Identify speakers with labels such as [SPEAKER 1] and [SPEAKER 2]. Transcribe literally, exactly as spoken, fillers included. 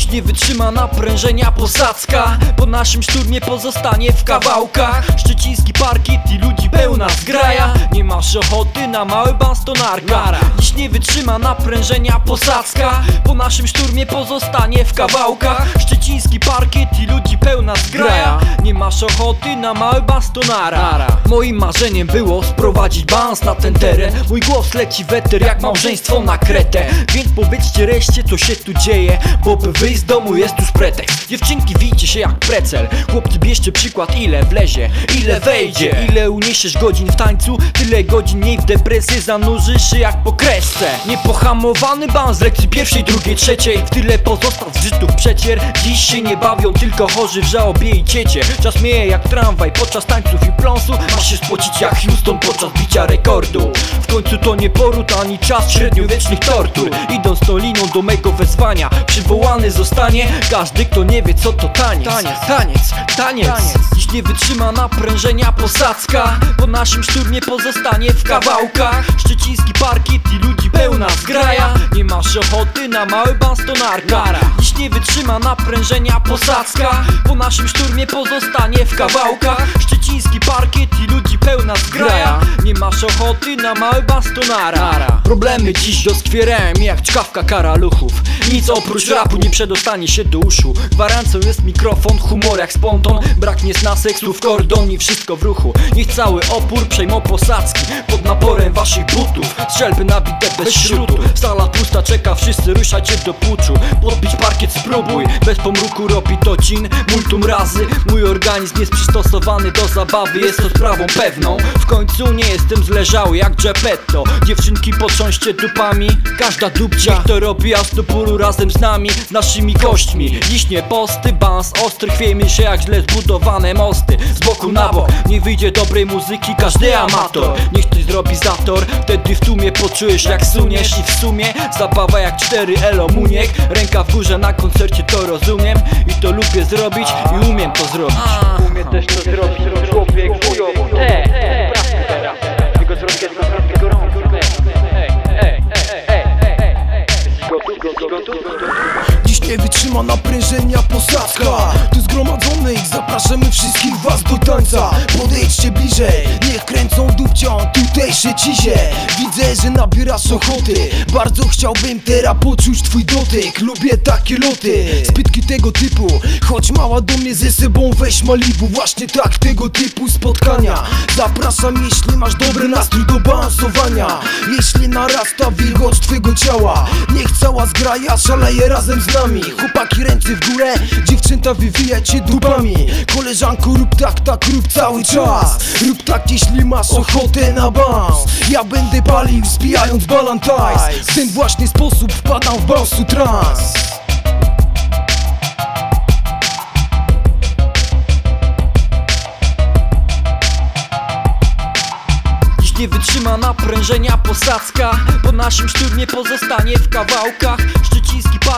[SPEAKER 1] Dziś nie wytrzyma naprężenia posadzka, po naszym szturmie pozostanie w kawałkach. Szczeciński parkiet i ludzi pełna zgraja, nie masz ochoty na mały bastonarka. Dziś nie wytrzyma naprężenia posadzka, po naszym szturmie pozostanie w kawałkach. Szczeciński parkiet i ludzi pełna zgraja, nie masz ochoty na mały bastonara. Moim marzeniem było sprowadzić balans na ten teren. Mój głos leci weter jak małżeństwo na Kretę. Więc powiedzcie reszcie, co się tu dzieje, bo by wyjść z domu jest już pretekst. Dziewczynki widzicie się jak precel, chłopcy bierzcie przykład, ile wlezie, ile wejdzie. Ile uniesiesz godzin w tańcu, tyle godzin mniej w depresję zanurzysz się jak po kresce. Niepohamowany balans lekcji pierwszej, drugiej, trzeciej, w tyle pozostał zżytów przecier. Dziś się nie bawią tylko chorzy w żałobie i ciecie. Czas mieje jak tramwaj podczas tańców i pląsu, masz się spocić jak Houston podczas bicia rekordu. W końcu to nie poród ani czas średniowiecznych tortur. Idąc tą liną do mego wezwania, przywołany zostanie każdy, kto nie wie co to taniec. Taniec, taniec, taniec. Dziś nie wytrzyma naprężenia posadzka, po naszym szturmie pozostanie w kawałkach. Szczeciński parkiet i ludzi pełna zgraja, nie masz ochoty na mały bastonarka. Dziś nie wytrzyma naprężenia posadzka, po naszym szturmie pozostanie w kawałkach. Szczeciński parkiet i ludzi pełna zgraja, nie masz ochoty na mały bastonara. Problemy dziś doskwierają jak czkawka karaluchów, nic oprócz rapu nie przedostanie się do uszu. Gwarancją jest mikrofon, humor jak sponton, brak nie zna seksu w kordon i wszystko w ruchu. Niech cały opór przejmą posadzki pod naporem waszych butów, strzelby nabite bez śrutu. Sala pusta czeka, wszyscy ruszajcie do puczu. Podbić parkiet spróbuj, bez pomruku robi to cin multum razy. Mój organizm jest przystosowany do zabawy, jest to sprawą pewną. W końcu nie jestem zleżały jak Geppetto. Dziewczynki potrząście dupami, każda dupcia niech to robi aż do bólu razem z nami, z naszymi kośćmi. Dziś nie posty, balans ostry, chwiejmy się jak źle zbudowane mosty. Z boku na bok, nie wyjdzie dobrej muzyki każdy amator. Niech ktoś zrobi zator, wtedy w tłumie poczujesz jak suniesz. I w sumie zabawa jak cztery elo muniek. Ręka w górze na koncercie to rozumiem i to lubię zrobić i umiem to zrobić. Umiem też to zrobić, człowiek wujowo. Eee, teraz jego zrobię jest naprawdę gorąco.
[SPEAKER 2] Dziś nie wytrzyma naprężenia posadzka, tu zgromadzony ich zapraszamy wszystkich was do tańca. Podejdźcie bliżej, niech kręcą dupcią tutejsze cizie. Widzę, że nabierasz ochoty, bardzo chciałbym teraz poczuć twój dotyk. Lubię takie loty, zbytki tego typu, chodź mała do mnie ze sobą, weź Malibu. Właśnie tak, tego typu spotkania zapraszam, jeśli masz dobry nastrój do balansowania. Jeśli narasta wilgoć twego ciała, niech cała zgraja szaleje razem z nami. Chłopaki ręce w górę, dziewczęta wywijajcie dupami. Koleżanko rób tak, tak rób cały czas. Rób tak jeśli masz ochotę na balans. Ja będę palił spijając balantajs. W ten właśnie sposób wpadam w balansu trans.
[SPEAKER 1] Nie wytrzyma naprężenia posadzka, po naszym szturmie pozostanie w kawałkach. Szczeciński park